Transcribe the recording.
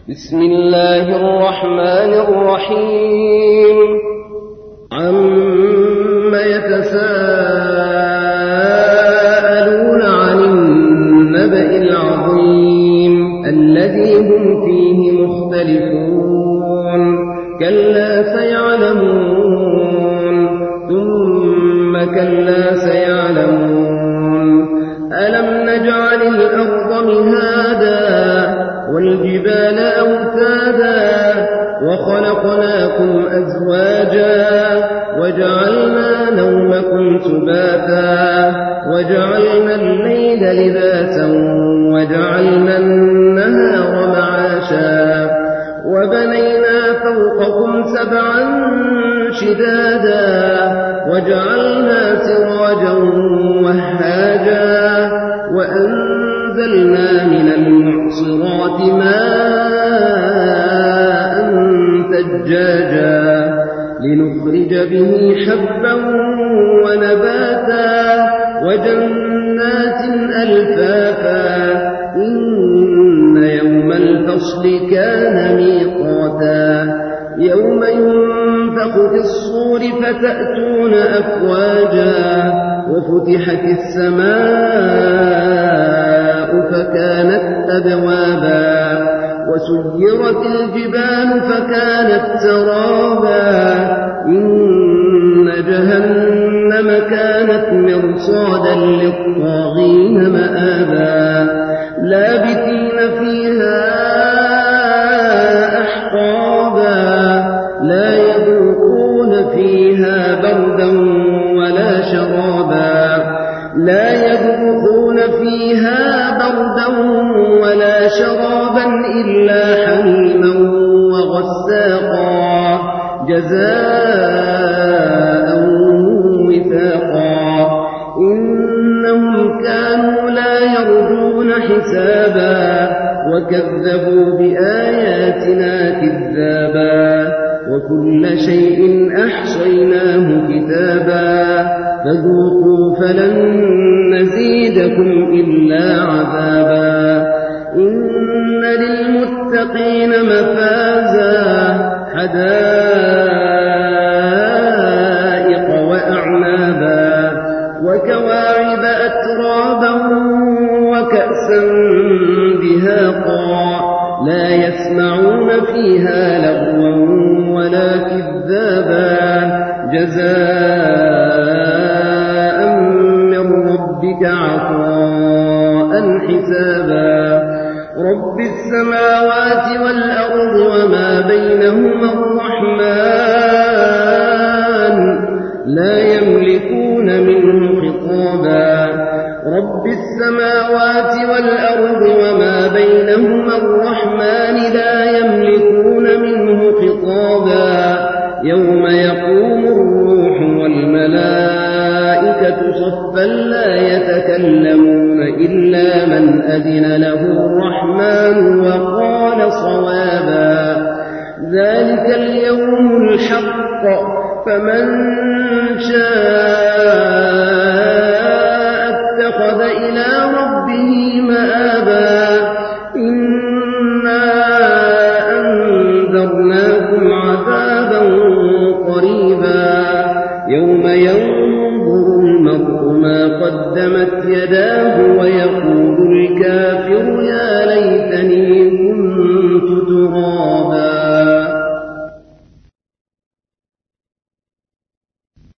بسم الله الرحمن الرحيم عم يتساءلون عن النبأ العظيم الذي هم فيه مختلفون كلا سيعلمون ثم كلا سيعلمون ألم نجعل الأرض مهادا والجبال أوتادا وخلقناكم أزواجا وجعلنا نومكم سباتا وجعلنا الليل لباسا وجعلنا النهار معاشا وبنينا فوقكم سبعا شدادا وجعلنا سراجا وهاجا وأنزلنا من المعصرات ماء ثجاجا لنخرج به حبا ونباتا وجنات ألفافا إن يوم الفصل كان ميقاتا يوم ينفخ في الصور فتأتون أفواجا وفتحت السماء فكانت أبوابا وسيرت الجبال فكانت سرابا إن جهنم كانت مرصادا للطاغين مآبا لابثين فيها أحقابا لا يذوقون فيها بردا ولا شرابا لا يذوقون فيها بردا ولا شرابا إلا حميما وغساقا جزاء وفاقا إنهم كانوا لا يرجون حسابا وكذبوا بآياتنا كذابا وكل شيء أحصيناه كتابا فذوقوا فلن نزيدكم إلا عذابا إن للمتقين مفازا حدائق وأعنابا وكواعب أترابا وكأسا دهاقا لا يسمعون فيها لغوا ولا كذابا جزاء من ربك عطاء حسابا رب السماوات والأرض وما بينهما الرحمن لا يملكون منه خطابا رب السماوات والأرض وما بينهما الرحمن لا يملكون منه خطابا يوم يقوم الروح والملائكة صفا لا يتكلمون إلا من أذن له الرحمن وقال صوابا ذلك اليوم الحق فمن شاء اتخذ إلى ربه مآبا